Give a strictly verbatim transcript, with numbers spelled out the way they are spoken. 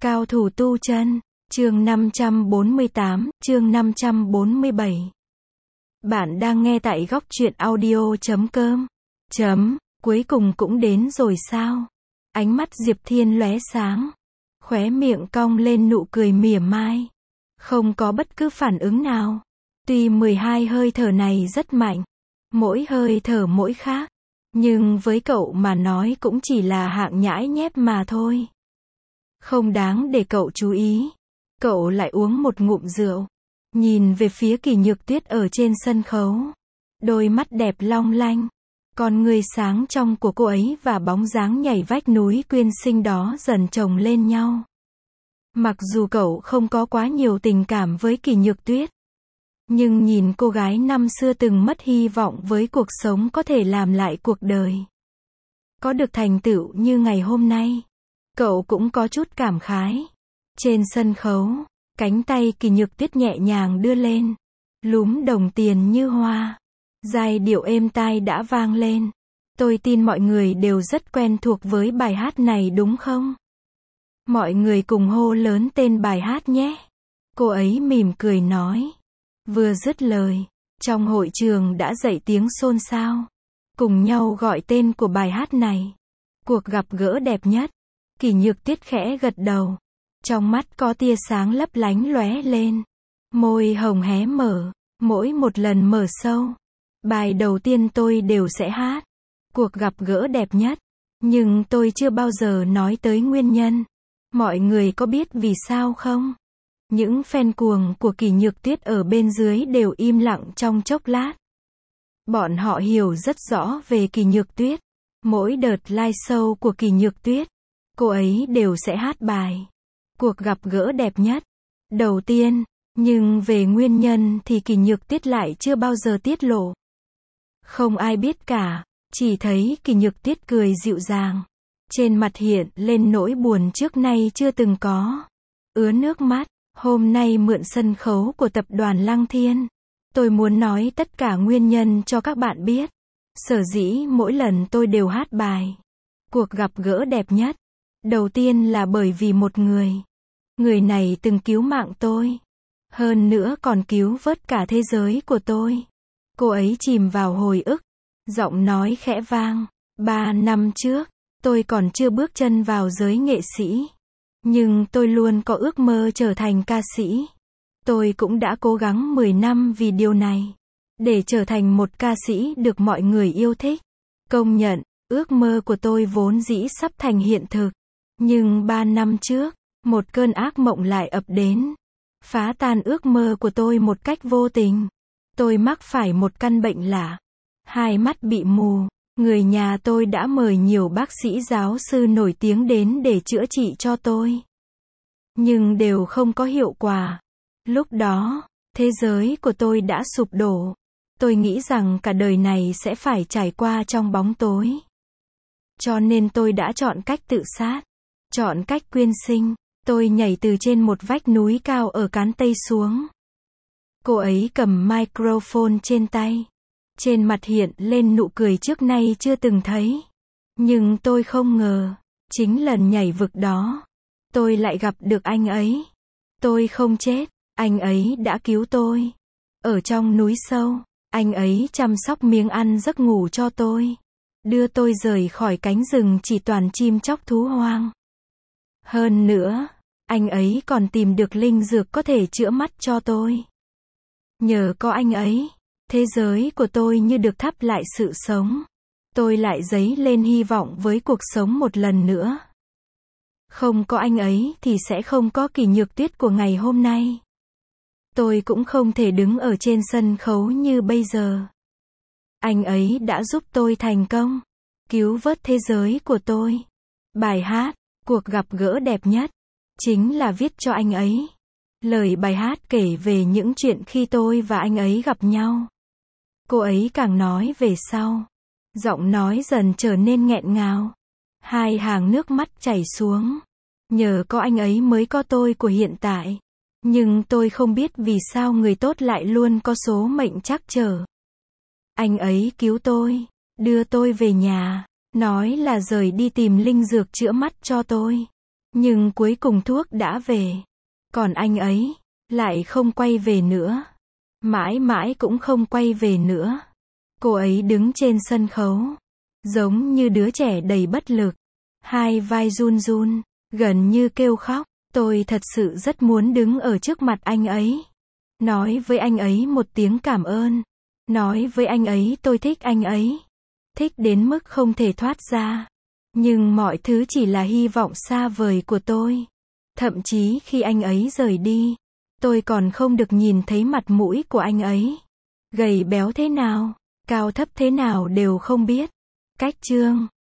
Cao thủ tu chân, chương năm trăm bốn mươi tám, chương năm trăm bốn mươi bảy. Bạn đang nghe tại góc truyện audio chấm com. Chấm, cuối cùng cũng đến rồi sao? Ánh mắt Diệp Thiên lóe sáng, khóe miệng cong lên nụ cười mỉa mai. Không có bất cứ phản ứng nào. Tuy mười hai hơi thở này rất mạnh, mỗi hơi thở mỗi khác, nhưng với cậu mà nói cũng chỉ là hạng nhãi nhép mà thôi. Không đáng để cậu chú ý. Cậu lại uống một ngụm rượu, nhìn về phía Kỳ Nhược Tuyết ở trên sân khấu. Đôi mắt đẹp long lanh, con người sáng trong của cô ấy và bóng dáng nhảy vách núi quyên sinh đó dần chồng lên nhau. Mặc dù cậu không có quá nhiều tình cảm với Kỳ Nhược Tuyết, nhưng nhìn cô gái năm xưa từng mất hy vọng với cuộc sống có thể làm lại cuộc đời, có được thành tựu như ngày hôm nay, cậu cũng có chút cảm khái. Trên sân khấu, cánh tay Kỳ Nhược Tuyết nhẹ nhàng đưa lên, lúm đồng tiền như hoa. Giai điệu êm tai đã vang lên. Tôi tin mọi người đều rất quen thuộc với bài hát này đúng không? Mọi người cùng hô lớn tên bài hát nhé. Cô ấy mỉm cười nói. Vừa dứt lời, trong hội trường đã dậy tiếng xôn xao, cùng nhau gọi tên của bài hát này. Cuộc gặp gỡ đẹp nhất. Kỳ Nhược Tuyết khẽ gật đầu. Trong mắt có tia sáng lấp lánh lóe lên. Môi hồng hé mở, mỗi một lần mở sâu. Bài đầu tiên tôi đều sẽ hát. Cuộc gặp gỡ đẹp nhất. Nhưng tôi chưa bao giờ nói tới nguyên nhân. Mọi người có biết vì sao không? Những fan cuồng của Kỳ Nhược Tuyết ở bên dưới đều im lặng trong chốc lát. Bọn họ hiểu rất rõ về Kỳ Nhược Tuyết. Mỗi đợt live show của Kỳ Nhược Tuyết, cô ấy đều sẽ hát bài Cuộc gặp gỡ đẹp nhất đầu tiên, nhưng về nguyên nhân thì Kỳ Nhược Tuyết lại chưa bao giờ tiết lộ. Không ai biết cả, chỉ thấy Kỳ Nhược Tuyết cười dịu dàng, trên mặt hiện lên nỗi buồn trước nay chưa từng có, ứa nước mắt. Hôm nay mượn sân khấu của tập đoàn Lăng Thiên, tôi muốn nói tất cả nguyên nhân cho các bạn biết. Sở dĩ mỗi lần tôi đều hát bài Cuộc gặp gỡ đẹp nhất, đầu tiên là bởi vì một người. Người này từng cứu mạng tôi, hơn nữa còn cứu vớt cả thế giới của tôi. Cô ấy chìm vào hồi ức, giọng nói khẽ vang. Ba năm trước, tôi còn chưa bước chân vào giới nghệ sĩ, nhưng tôi luôn có ước mơ trở thành ca sĩ. Tôi cũng đã cố gắng mười năm vì điều này, để trở thành một ca sĩ được mọi người yêu thích, công nhận. Ước mơ của tôi vốn dĩ sắp thành hiện thực, nhưng ba năm trước, một cơn ác mộng lại ập đến, phá tan ước mơ của tôi một cách vô tình. Tôi mắc phải một căn bệnh lạ, hai mắt bị mù. Người nhà tôi đã mời nhiều bác sĩ giáo sư nổi tiếng đến để chữa trị cho tôi, nhưng đều không có hiệu quả. Lúc đó, thế giới của tôi đã sụp đổ. Tôi nghĩ rằng cả đời này sẽ phải trải qua trong bóng tối. Cho nên tôi đã chọn cách tự sát, chọn cách quyên sinh. Tôi nhảy từ trên một vách núi cao ở Cán Tây xuống. Cô ấy cầm microphone trên tay, trên mặt hiện lên nụ cười trước nay chưa từng thấy. Nhưng tôi không ngờ, chính lần nhảy vực đó, tôi lại gặp được anh ấy. Tôi không chết, anh ấy đã cứu tôi. Ở trong núi sâu, anh ấy chăm sóc miếng ăn giấc ngủ cho tôi, đưa tôi rời khỏi cánh rừng chỉ toàn chim chóc thú hoang. Hơn nữa, anh ấy còn tìm được linh dược có thể chữa mắt cho tôi. Nhờ có anh ấy, thế giới của tôi như được thắp lại sự sống. Tôi lại dấy lên hy vọng với cuộc sống một lần nữa. Không có anh ấy thì sẽ không có Kỳ Nhược Tuyết của ngày hôm nay. Tôi cũng không thể đứng ở trên sân khấu như bây giờ. Anh ấy đã giúp tôi thành công, cứu vớt thế giới của tôi. Bài hát Cuộc gặp gỡ đẹp nhất chính là viết cho anh ấy. Lời bài hát kể về những chuyện khi tôi và anh ấy gặp nhau. Cô ấy càng nói về sau, giọng nói dần trở nên nghẹn ngào, hai hàng nước mắt chảy xuống. Nhờ có anh ấy mới có tôi của hiện tại. Nhưng tôi không biết vì sao người tốt lại luôn có số mệnh trắc trở. Anh ấy cứu tôi, đưa tôi về nhà, nói là rời đi tìm linh dược chữa mắt cho tôi. Nhưng cuối cùng thuốc đã về. Còn anh ấy, lại không quay về nữa. Mãi mãi cũng không quay về nữa. Cô ấy đứng trên sân khấu, giống như đứa trẻ đầy bất lực. Hai vai run run, gần như kêu khóc. Tôi thật sự rất muốn đứng ở trước mặt anh ấy. Nói với anh ấy một tiếng cảm ơn. Nói với anh ấy tôi thích anh ấy. Thích đến mức không thể thoát ra. Nhưng mọi thứ chỉ là hy vọng xa vời của tôi. Thậm chí khi anh ấy rời đi, tôi còn không được nhìn thấy mặt mũi của anh ấy. Gầy béo thế nào, cao thấp thế nào đều không biết. Cách chương